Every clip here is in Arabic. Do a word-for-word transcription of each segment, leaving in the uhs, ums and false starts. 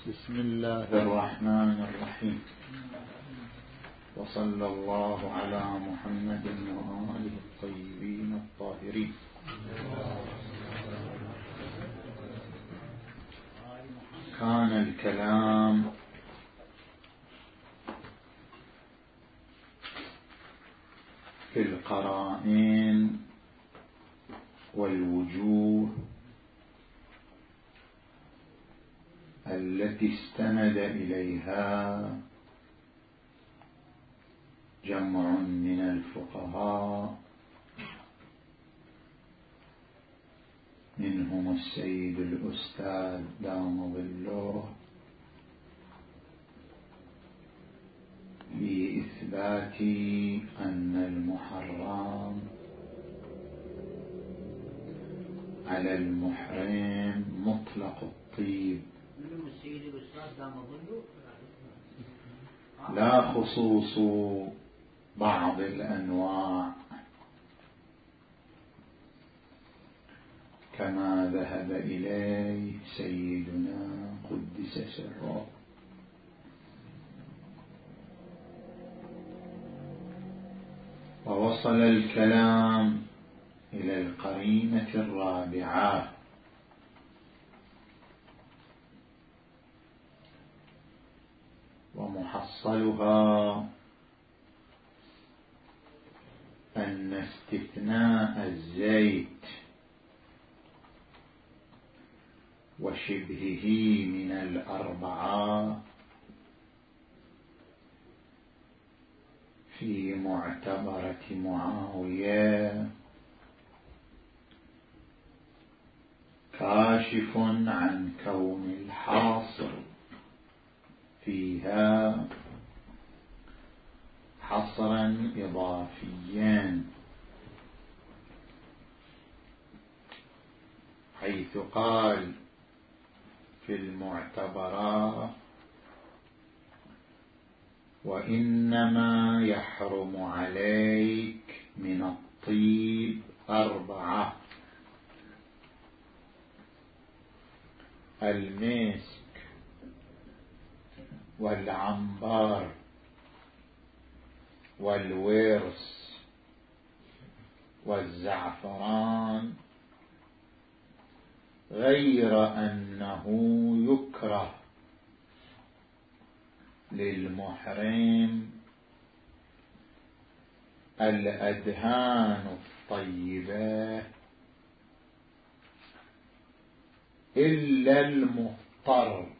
بسم الله الرحمن الرحيم، وصلى الله على محمد وآله الطيبين الطاهرين. كان الكلام في القرائن والوجوه التي استند إليها جمع من الفقهاء، منهم السيد الأستاذ دام ظله، لإثبات أن المحرم على المحرم مطلق الطيب، لا خصوص بعض الأنواع كما ذهب إليه سيدنا قدس سره. ووصل الكلام إلى القرينة الرابعة، ومحصلها أن استثناء الزيت وشبهه من الأربعة في معتبرة معاوية كاشف عن كون الحاصر فيها حصرا إضافيا، حيث قال في المعتبرات: وإنما يحرم عليك من الطيب أربعة: المسك والعنبر والورس والزعفران، غير أنه يكره للمحرم الأدهان الطيبة إلا المضطر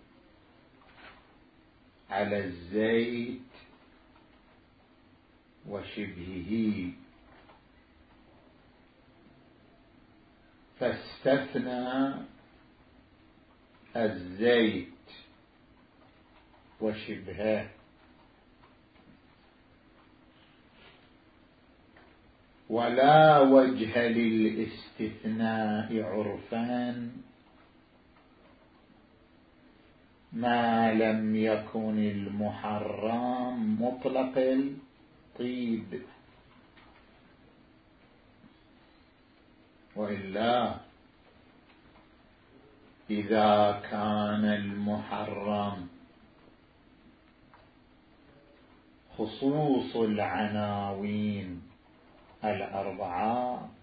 على الزيت وشبهه، فاستثنى الزيت وشبهه، ولا وجه للاستثناء عرفا ما لم يكن المحرم مطلق الطيب، وإلا إذا كان المحرم خصوص العناوين الأربعة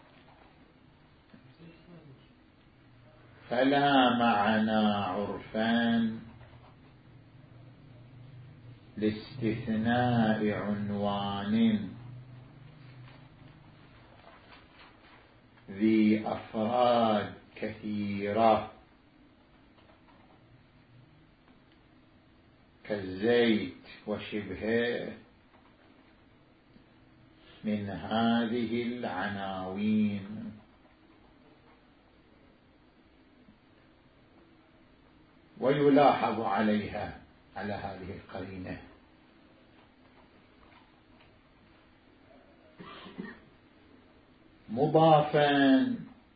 فلا معنى عرفا لاستثناء عنوان ذي أفراد كثيرة كالزيت وشبهه من هذه العناوين. ويلاحظ عليها على هذه القرينة مضافا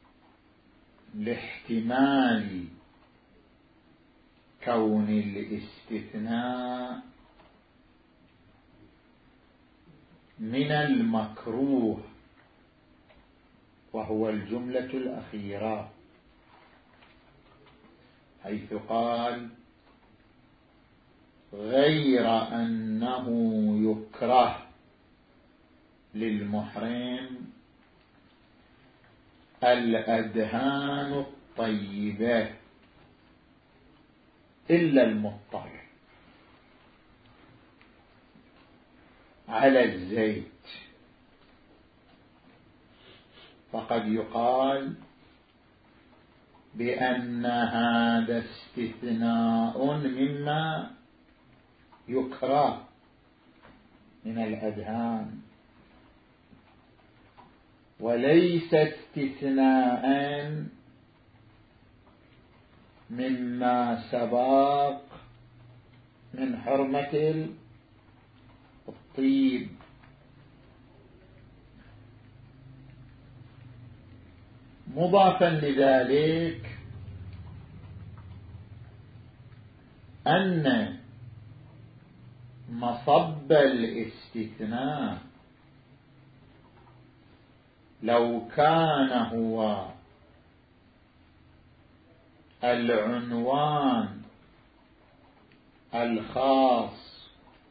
لاحتمال كون الاستثناء من المكروه، وهو الجملة الأخيرة، حيث قال: غير أنه يكره للمحرم الأدهان الطيبة إلا المضطر على الزيت، فقد يقال بأن هذا استثناء مما يكره من الأدهان، وليس استثناء مما سبق من حرمة الطيب. مضافا لذلك أن مصب الاستثناء لو كان هو العنوان الخاص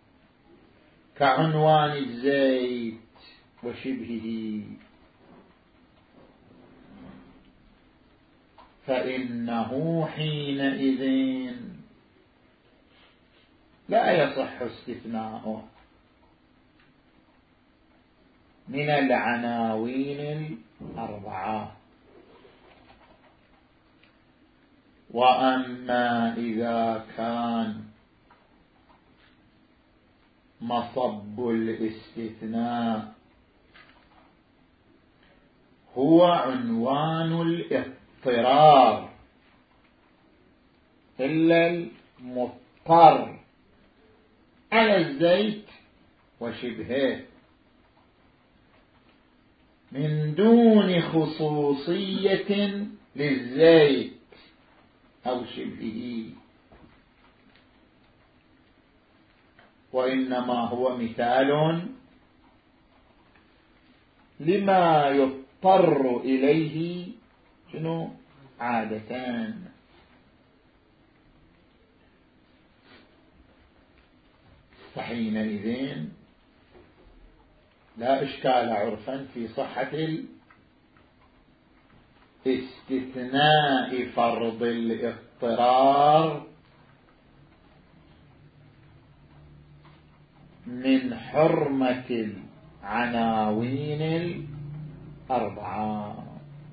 كعنوان الزيت وشبهه فإنه حينئذ لا يصح استثناؤه من العناوين الأربعة. وأما إذا كان مصب الاستثناء هو عنوان الاضطرار إلا المضطر على الزيت وشبهه من دون خصوصية للزيت أو شبهه، وإنما هو مثال لما يضطر إليه شنو عادة. فحينئذ لا إشكال عرفا في صحة استثناء فرض الاضطرار من حرمة العناوين الأربعة.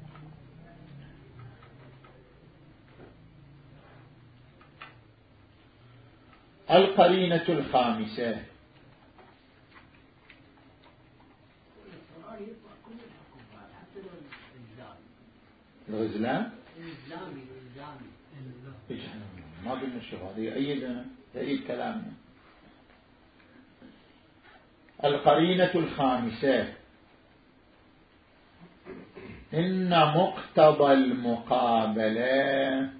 القرينة الخامسة الغزلان ما قلنا الشيخ هذا يأيدنا يأيد كلامنا. القرينة الخامسة إن مقتضى المقابلة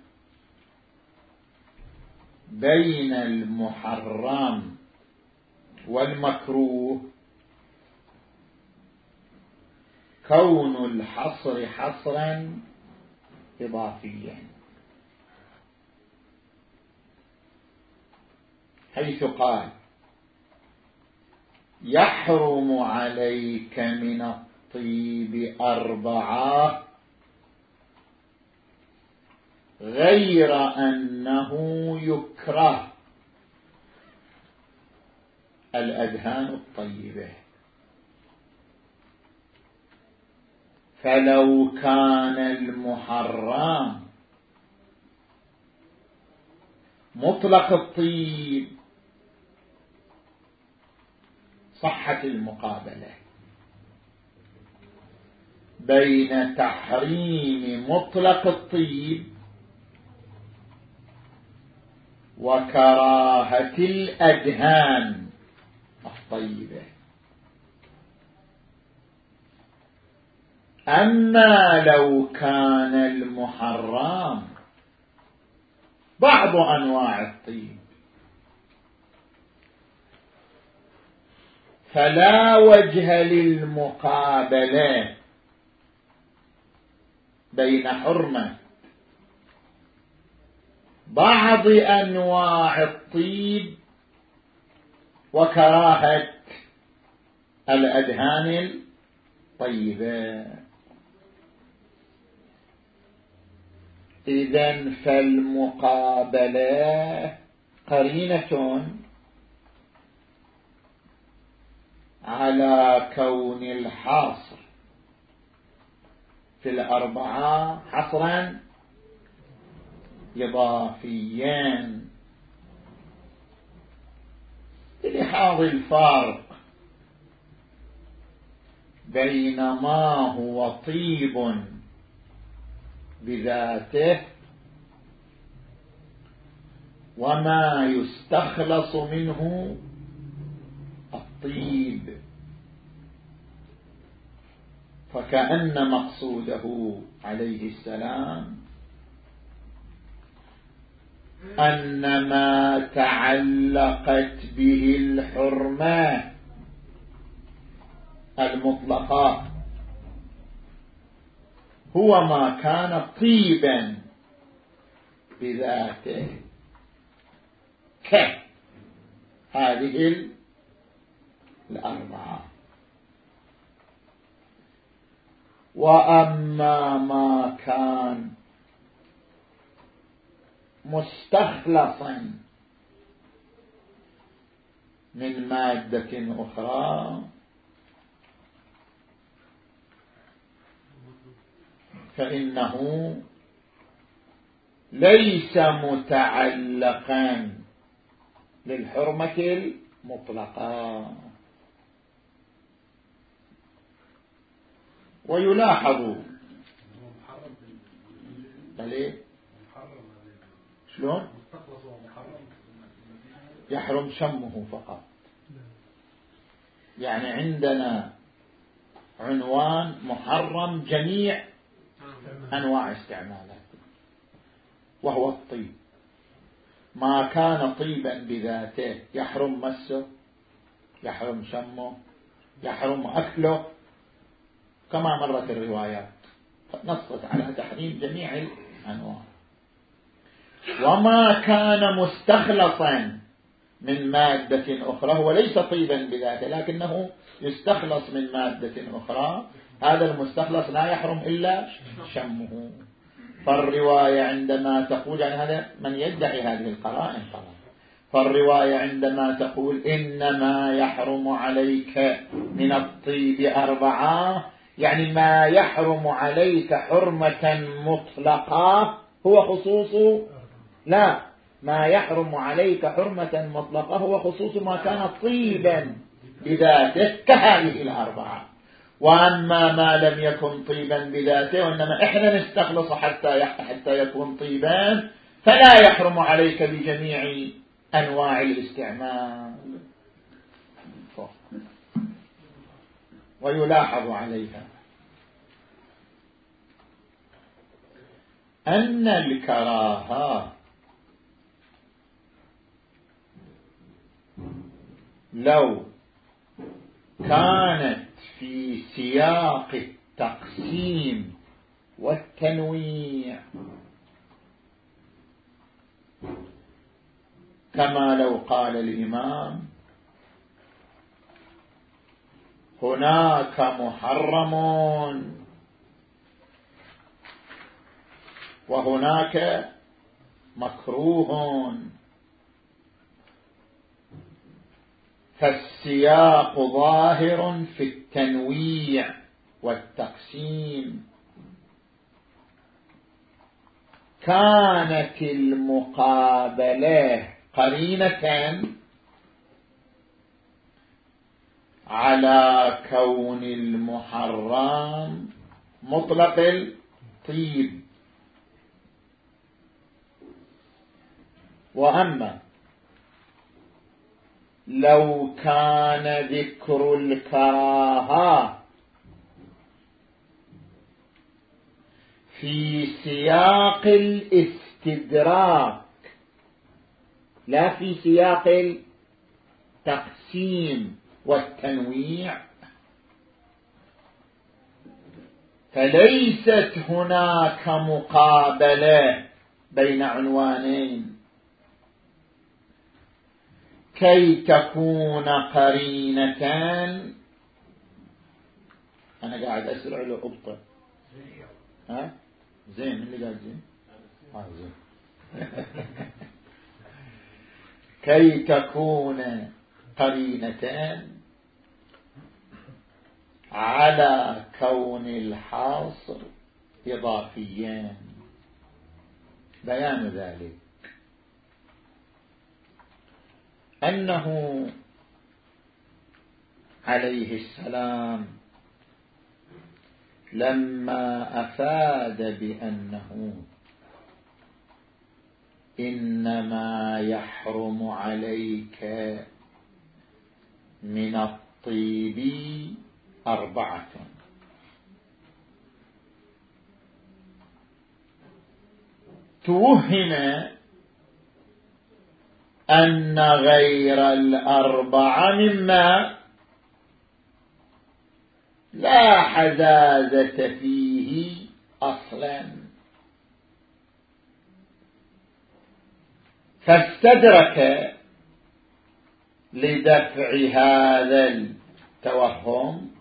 بين المحرم والمكروه كون الحصر حصرا إضافيا، حيث قال يحرم عليك من الطيب أربعة غير أنه يكره الأدهان الطيبة. فلو كان المحرم مطلق الطيب صحت المقابلة بين تحريم مطلق الطيب وكراهة الأدهان الطيبة. أما لو كان المحرم بعض أنواع الطيب فلا وجه للمقابلة بين حرمة بعض أنواع الطيب وكراهة الأدهان الطيبة. إذن فالمقابلة قرينة على كون الحاصر في الأربعة حصرا إضافيا لحاظ الفارق بين ما هو طيب بذاته وما يستخلص منه الطيب، فكأن مقصوده عليه السلام أن ما تعلقت به الحرمة المطلقة هو ما كان طيبا بذاته كهذه الأربعة. وأما ما كان مستخلصا من مادة أخرى فإنه ليس متعلقا للحرمة المطلقة. ويلاحظ بليه شلون يحرم شمه فقط، يعني عندنا عنوان محرم جميع أنواع استعمالاته وهو الطيب. ما كان طيبا بذاته يحرم مسه، يحرم شمه، يحرم أكله، كما مرت الروايات نصت على تحريم جميع الأنواع. وما كان مستخلصا من مادة أخرى هو ليس طيبا بذاته لكنه يستخلص من مادة أخرى، هذا المستخلص لا يحرم إلا شمه. فالرواية عندما تقول عن هذا من يدعي هذه القرائن طبعا، فالرواية عندما تقول إنما يحرم عليك من الطيب أربعة، يعني ما يحرم عليك حرمة مطلقة هو خصوص، لا، ما يحرم عليك حرمة مطلقة هو خصوص ما كان طيبا بذاته كهذه الأربعة. وأما ما لم يكن طيبا بذاته وإنما إحنا نستخلص حتى حتى يكون طيبا فلا يحرم عليك بجميع أنواع الاستعمال. ويلاحظ عليها أن الكراهة لو كانت في سياق التقسيم والتنويع كما لو قال الإمام هناك محرم وهناك مكروه، فالسياق ظاهر في التنويع والتقسيم، كانت المقابلة قرينة على كون المحرم مطلق الطيب. وأما لو كان ذكر الكراهة في سياق الاستدراك لا في سياق التقسيم والتنويع فليست هناك مقابلة بين عنوانين كي تكون قرينتان. أنا قاعد أسرع له أبطأ. ها زين من اللي قاعد زين؟ آه زين. كي تكون قرينتان على كون الحاصر إضافيان. بيان ذلك أنه عليه السلام لما أفاد بأنه إنما يحرم عليك من الطيب أربعة، توهم أن غير الأربعة مما لا حزازة فيه أصلا، فاستدرك لدفع هذا التوهم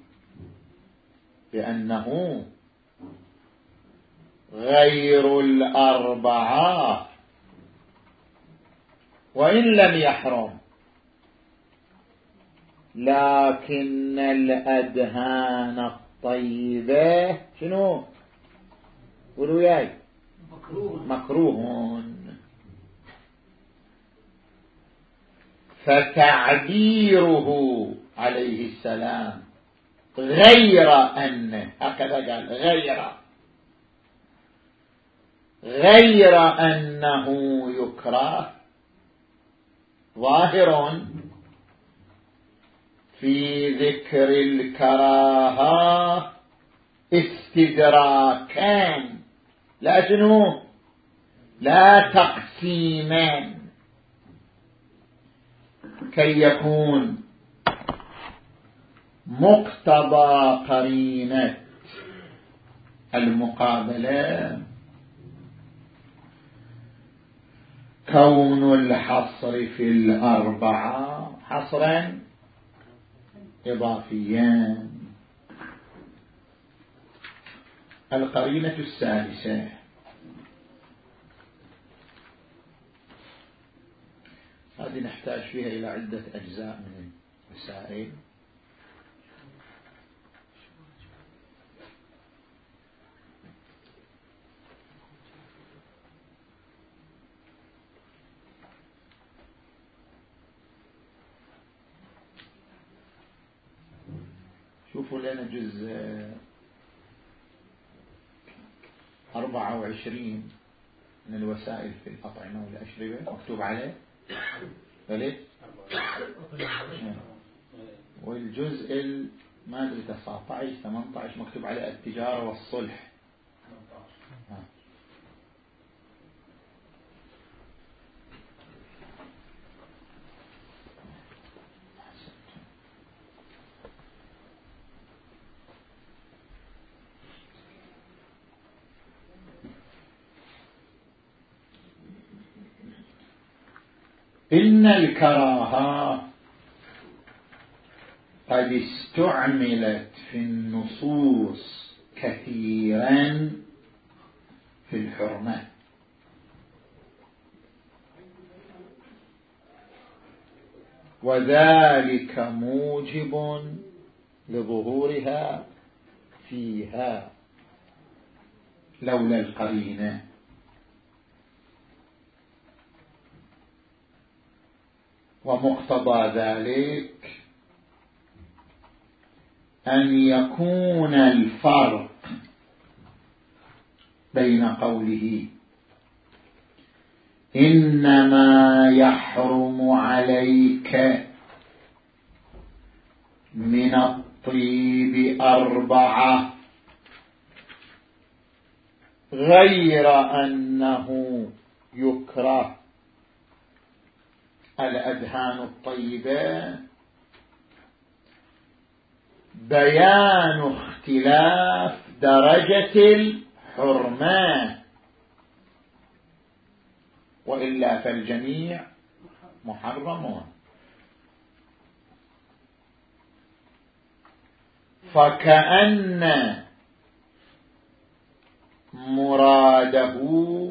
بأنه غير الأربعة وإن لم يحرم، لكن الأدهان الطيبة شنو؟ قولوا ياي مكروه, مكروه. فتعبيره عليه السلام غير أن، هكذا قال غير غير أنه يكره، ظاهر في ذكر الكراهة استدراكان، لا شنو؟ لا تقسيمان، كي يكون مقتضى قرينة المقابلة كون الحصر في الأربعة حصرا إضافيا. القرينة السادسة، هذه نحتاج فيها إلى عدة أجزاء من المسائل. شوفوا لنا جزء أربعة وعشرين من الوسائل في الأطعمة والأشربة مكتوب عليه فليت، والجزء ما أدري تسعة عشر ثمانية عشر مكتوب عليه التجارة والصلح. إن الكراهة قد استعملت في النصوص كثيرا في الحرمة، وذلك موجب لظهورها فيها لولا القرينة. ومقتضى ذلك أن يكون الفرق بين قوله إنما يحرم عليك من الطيب أربعة غير أنه يكره الأدهان الطيبة، بيان اختلاف درجة الحرمة، وإلا فالجميع محرمون. فكأن مراده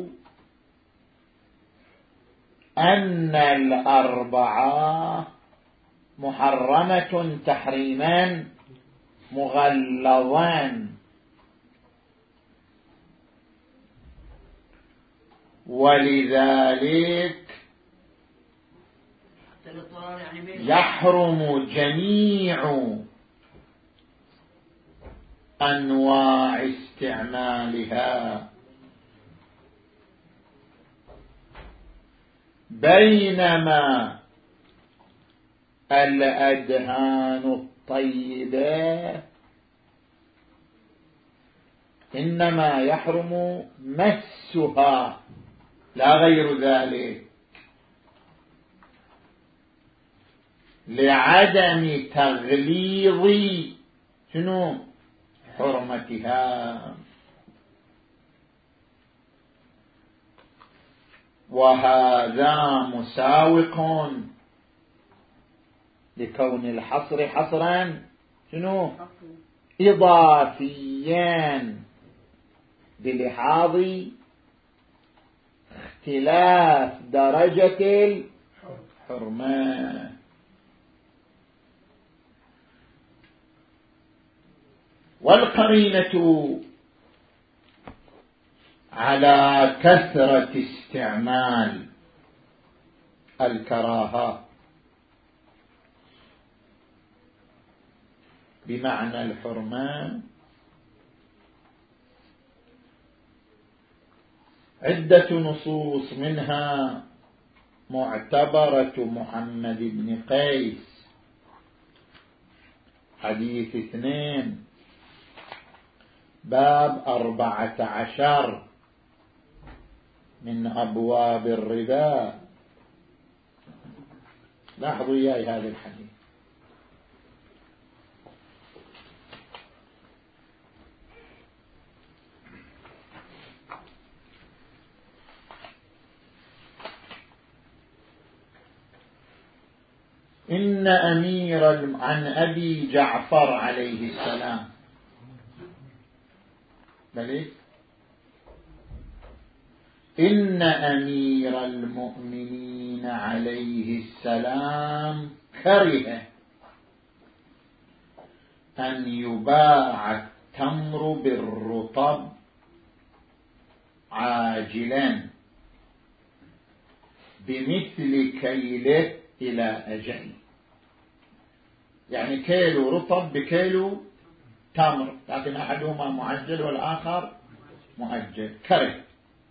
أن الأربعة محرمة تحريما مغلظا، ولذلك يحرم جميع أنواع استعمالها، بينما الأدهان الطيبة إنما يحرم مسها لا غير ذلك، لعدم تغليظ شنو حرمتها. وهذا مساوق لكون الحصر حصرا شنو إضافيا بلحاظ اختلاف درجة الحرمة. والقرينة على كثرة استعمال الكراهة بمعنى الحرمة عدة نصوص، منها معتبرة محمد بن قيس حديث اثنين باب أربعة عشر من أبواب الربا. لاحظوا إياي هذا الحديث: إن أمير عن أبي جعفر عليه السلام بلي إن أمير المؤمنين عليه السلام كره أن يباع التمر بالرطب عاجلا بمثل كيله إلى أجل، يعني كيلو رطب بكيلو تمر، لكن أحدهما معجل والآخر مؤجل. كره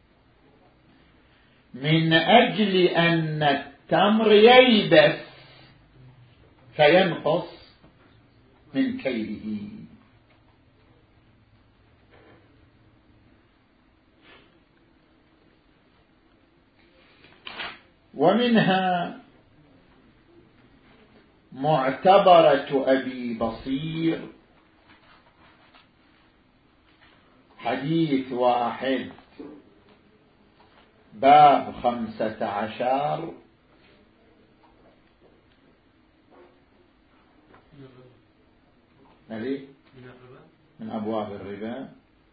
من أجل أن التمر ييبس فينقص من كيله. ومنها معتبرة أبي بصير حديث واحد باب خمسة عشر من أبواب الربا.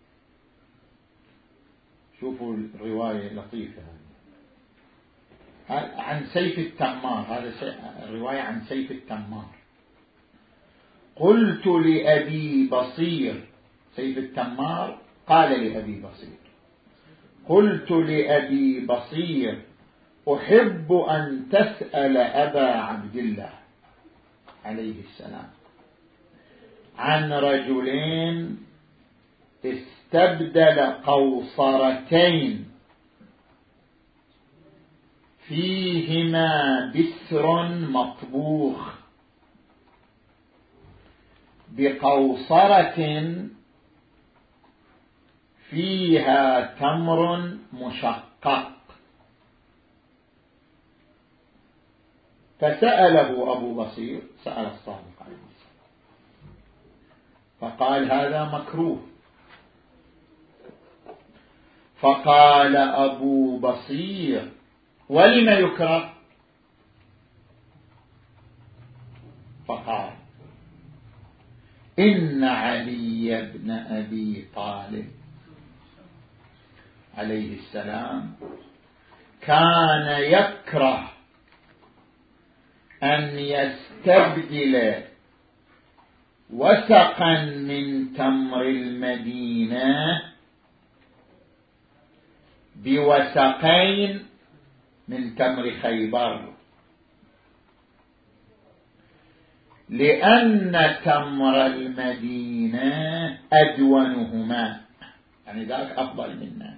شوفوا الرواية لطيفة عن سيف التمار، هذا الرواية عن سيف التمار. قلت لأبي بصير، سيف التمار قال لأبي بصير، قلت لأبي بصير أحب أن تسأل أبا عبد الله عليه السلام عن رجلين استبدل قوصرتين فيهما بسر مطبوخ بقوصرة فيها تمر مشقق، فسأله أبو بصير، سأل الصادق عليه السلام فقال هذا مكروه. فقال أبو بصير ولم يكره؟ فقال إن علي بن أبي طالب عليه السلام كان يكره أن يستبدل وسقا من تمر المدينة بوسقين من تمر خيبر، لأن تمر المدينة أدونهما، يعني ذاك أفضل منا،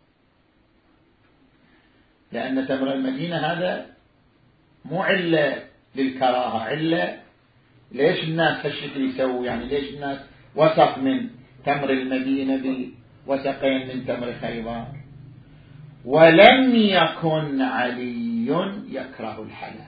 لأن تمر المدينة هذا مو علة للكراهة، علة ليش الناس هالشكل يسوي، يعني ليش الناس وسق من تمر المدينة بوسقين من تمر خيبر. ولم يكن علي يكره الحلال.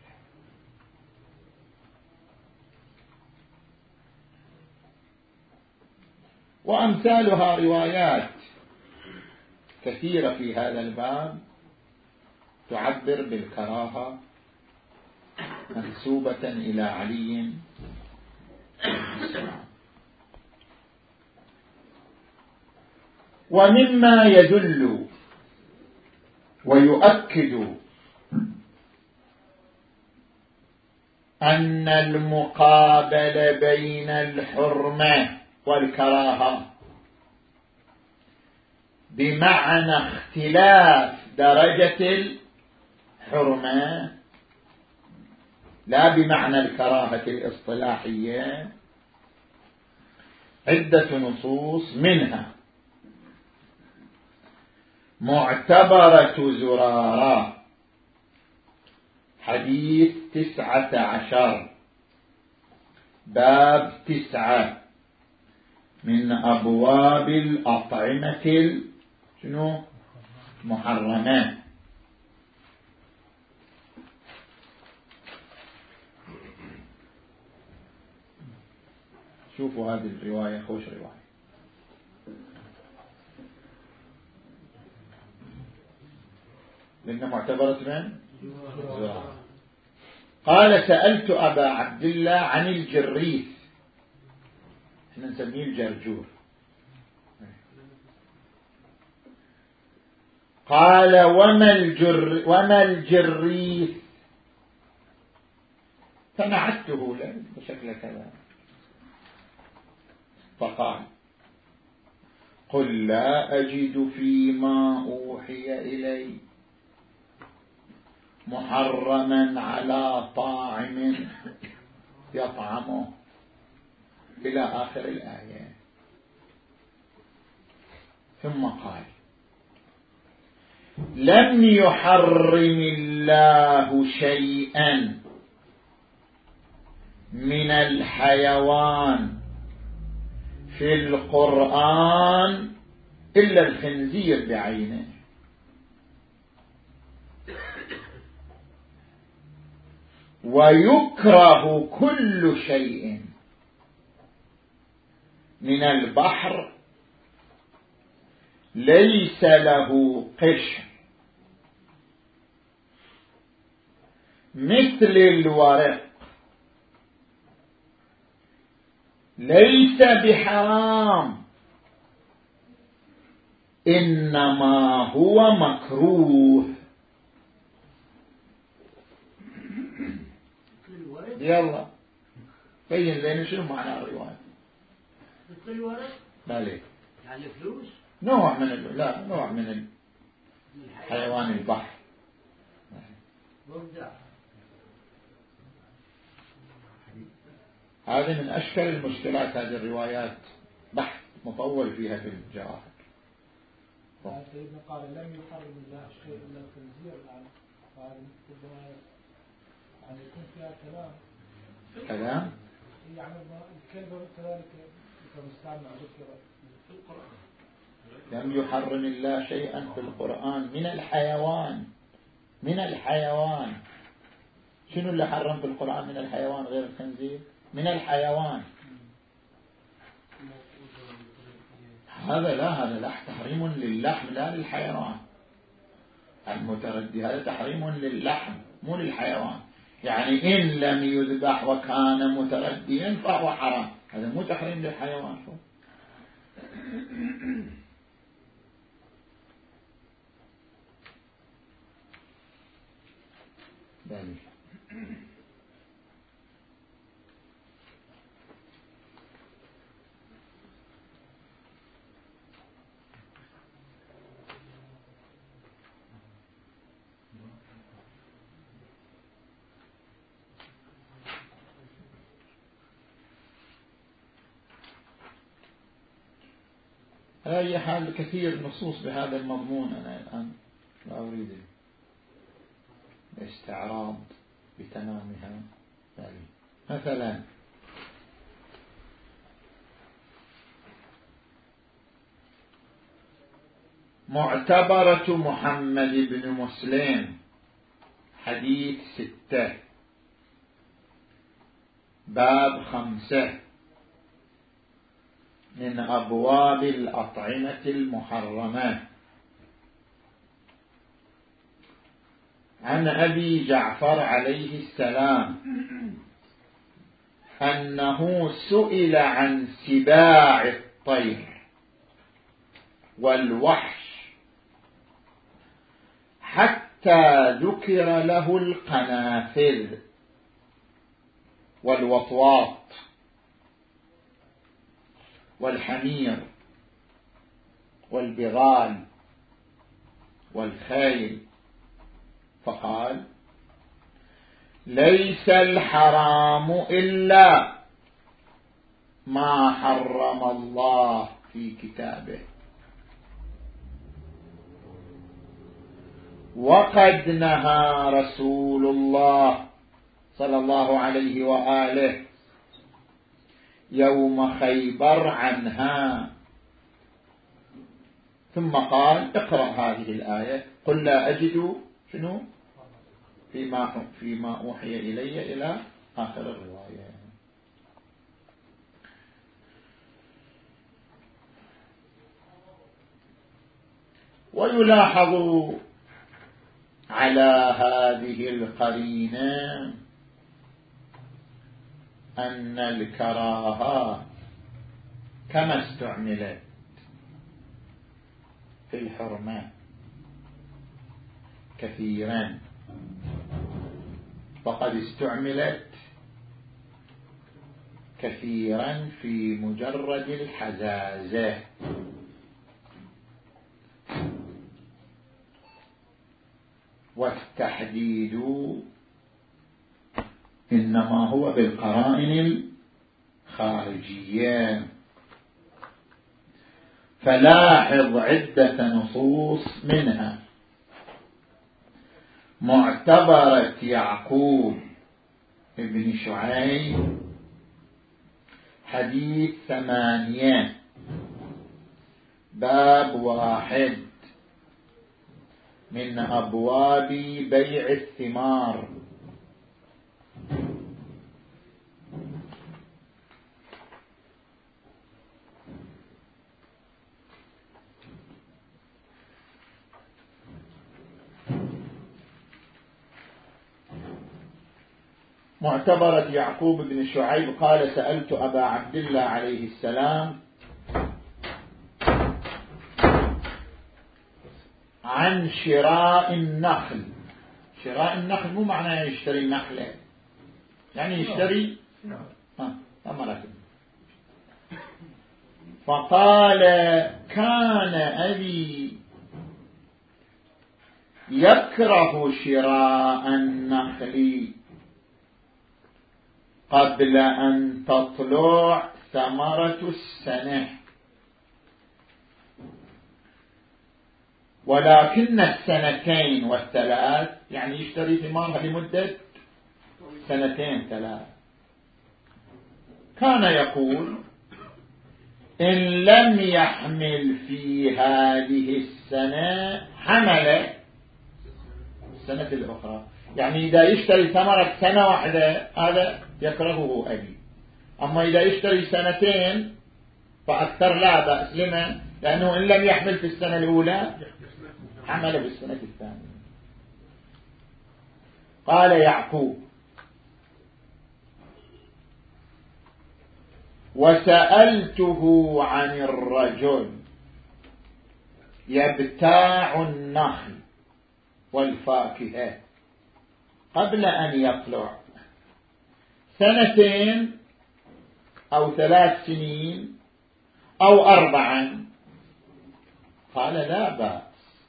وأمثالها روايات كثيرة في هذا الباب تعبر بالكراهة منسوبة إلى علي عليه السلام. ومما يدل ويؤكد أن المقابل بين الحرمة والكراهة بمعنى اختلاف درجة الحرمة لا بمعنى الكراهة الاصطلاحية عدة نصوص، منها معتبرة زرارة حديث تسعة عشر باب تسعة من أبواب الأطعمة شنو محرمات. شوفوا هذه الرواية، خوش رواية. لأنها معتبرة من زرارة. قال سألت أبا عبد الله عن الجريث، احنا نسميه الجرجور. قال وما الجر وما الجريث، فنعته له بشكل كذا، فقال قل لا أجد فيما أوحي إلي محرما على طاعم يطعمه إلى آخر الآية. ثم قال لم يحرم الله شيئا من الحيوان في القرآن إلا الخنزير بعينه، ويكره كل شيء من البحر ليس له قشر مثل الورق، ليس بحرام إنما هو مكروه. يلا بين لنا شنو معنى الرواية. مثل الورق بالي يعني فلوس، نوع من ال... لا نوع من حيوان البحر. هذه من أشكال المشكلات، هذه الروايات بحث مطول فيها في الجواهر. سيدنا قال لم يحرم الله شيء إلا الخنزير، قال يعني يكون فيها كلام كلام يعني الكلمة كذلك كمستعمل ذكر في القرآن. لم يحرم الله شيئا في القرآن من الحيوان، من الحيوان. شنو اللي حرم في القرآن من الحيوان غير الخنزير؟ من الحيوان. هذا لا، هذا لا تحريم للحم لا للحيوان. المتردي هذا تحريم للحم مو للحيوان، يعني إن لم يذبح وكان مترديا فهو حرام، هذا مو تحريم للحيوان. بلي. على أي حال كثير نصوص بهذا المضمون، أنا الآن لا أريد الاستعراض بتمامها. مثلا معتبرة محمد بن مسلم حديث ستة باب خمسة من أبواب الأطعمة المحرمة. عن أبي جعفر عليه السلام أنه سئل عن سباع الطير والوحش حتى ذكر له القنافذ والوطواط والحمير والبغال والخيل، فقال: ليس الحرام إلا ما حرم الله في كتابه، وقد نهى رسول الله صلى الله عليه وآله يوم خيبر عنها. ثم قال: اقرأ هذه الآية: قل لا أجد شنو فيما, فيما أوحي إلي إلى آخر الرواية. ويلاحظ على هذه القرينة أن الكراهة كما استعملت في الحرمة كثيرا فقد استعملت كثيرا في مجرد الحزازة، والتحديد إنما هو بالقرائن الخارجية. فلاحظ عدة نصوص منها: معتبرة يعقوب ابن شعيب حديث ثمانية باب واحد من أبواب بيع الثمار. معتبرة يعقوب بن شعيب قال: سألت أبا عبد الله عليه السلام عن شراء النخل. شراء النخل مو معناه يشتري النخلة، يعني يشتري ثمرة. فقال: كان أبي يكره شراء النخل قبل أن تطلع ثمرة السنة، ولكن السنتين والثلاث يعني يشتري ثمارها لمدة سنتين ثلاث. كان يقول: إن لم يحمل في هذه السنة حمل السنة الأخرى. يعني إذا يشتري ثمرة سنة واحدة هذا يكرهه أبي، أما إذا يشتري سنتين فأكثر لا بأس. لما؟ لأنه إن لم يحمل في السنة الأولى حمل في السنة الثانية. قال يعقوب: وسألته عن الرجل يبتاع النخل والفاكهة قبل أن يطلع سنتين أو ثلاث سنين أو أربعا، قال لا بأس،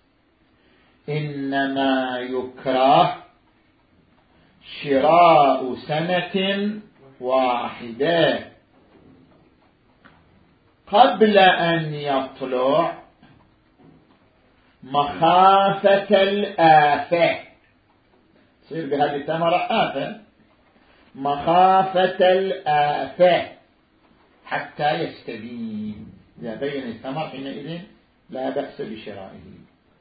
إنما يكره شراء سنة واحدة قبل أن يطلع مخافة الآفة، تصير بهذه الثمرة آفة، مخافة الآفة حتى يستبين. إذا بين الثمر حينئذ لا بأس بشرائه.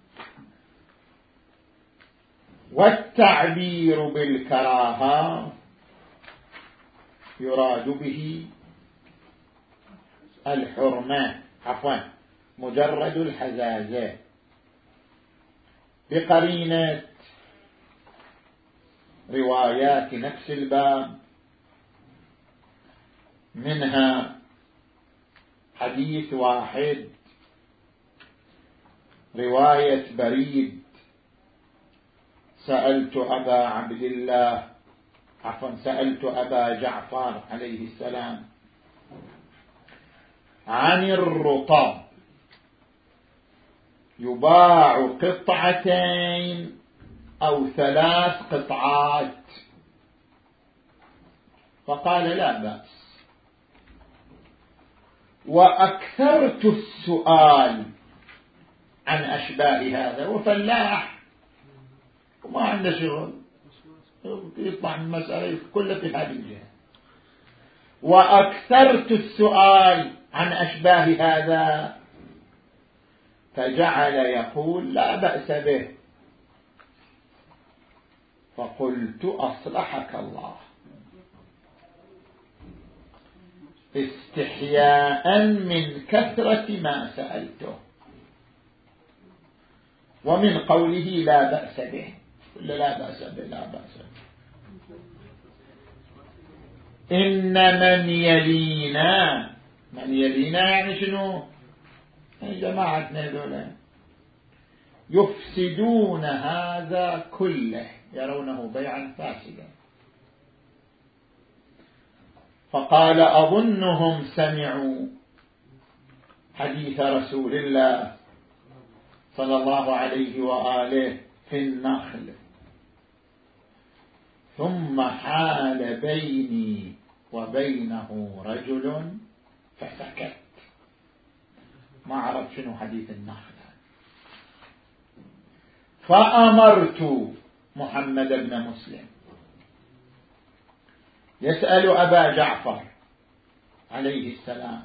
والتعبير بالكراهة يراد به الحرمة، عفوا مجرد الحزازة، بقرينة روايات نفس الباب، منها حديث واحد رواية بريد سألت أبا عبد الله عفوا سألت أبا جعفر عليه السلام عن الرطب يباع قطعتين أو ثلاث قطعات، فقال لا بأس. وأكثرت السؤال عن أشباه هذا، وفلاح وما عنده شغل يطلع من مسألة كلها في هذه الجهة، وأكثرت السؤال عن أشباه هذا، فجعل يقول لا بأس به. فقلت أصلحك الله، استحياء من كثرة ما سألته، ومن قوله لا بأس به، ولا لا بأس به لا بأس به. إن من يلينا، من يلينا يعني شنو؟ يعني جماعتنا هذول يفسدون هذا كله، يرونه بيعا فاسدا. فقال أظنهم سمعوا حديث رسول الله صلى الله عليه وآله في النخل، ثم حال بيني وبينه رجل فسكت، ما عرف شنو حديث النخل. فأمرت محمد بن مسلم يسأل أبا جعفر عليه السلام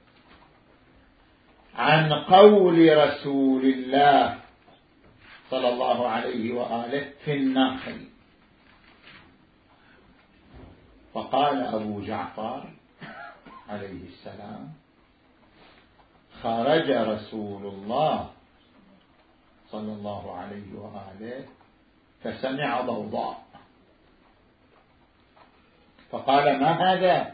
عن قول رسول الله صلى الله عليه وآله في النخل، فقال أبو جعفر عليه السلام خرج رسول الله صلى الله عليه وآله فسمع ضوضاء، فقال ما هذا؟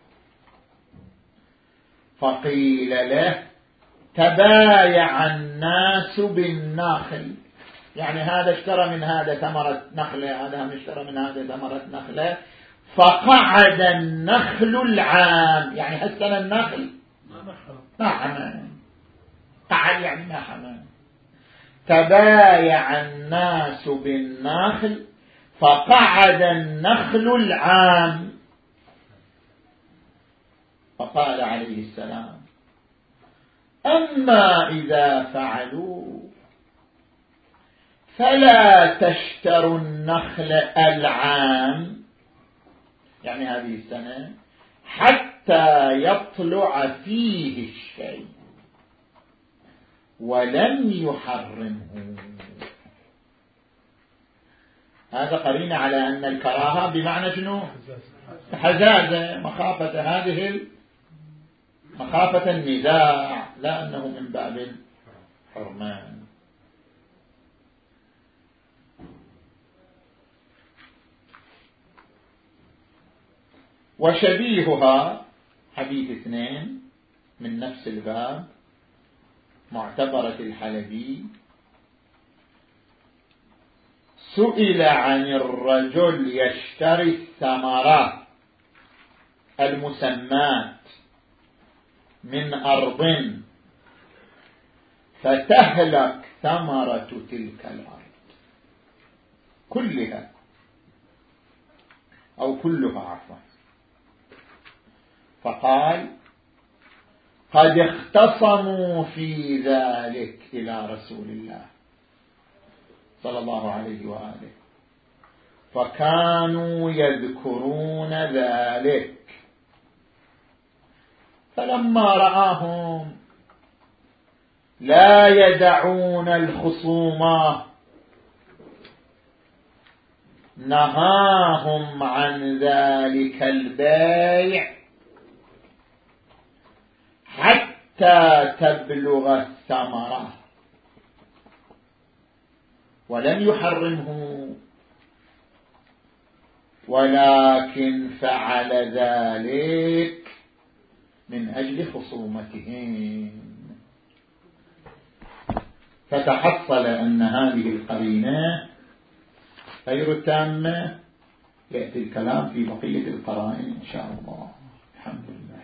فقيل له تبايع الناس بالنخل، يعني هذا اشترى من هذا ثمرة نخلة، هذا اشترى من هذا ثمرة نخلة، فقعد النخل العام، يعني هسنا النخل ما حمى، قعد يعني ما حمى. تبايع الناس بالنخل فقعد النخل العام. فقال عليه السلام أما إذا فعلوا فلا تشتروا النخل العام، يعني هذه السنة، حتى يطلع فيه الشيء ولم يحرمه. هذا قرين على أن الكراهة بمعنى شنو؟ حزازة، مخافة هذه مخافة النزاع، لا أنه من باب الحرمان. وشبيهها حديث اثنين من نفس الباب، معتبرة الحلبي: سئل عن الرجل يشتري الثمرات المسمات من أرض فتهلك ثمرة تلك الأرض كلها أو كلها عفوا، فقال: قد اختصموا في ذلك إلى رسول الله صلى الله عليه وآله، فكانوا يذكرون ذلك، فلما رآهم لا يدعون الخصومة نهاهم عن ذلك البيع حتى تبلغ الثمرة، ولم يحرمه، ولكن فعل ذلك من أجل خصومتهم. فتحصل أن هذه القرينة غير تامة. يأتي الكلام في بقية القرائن إن شاء الله. الحمد لله.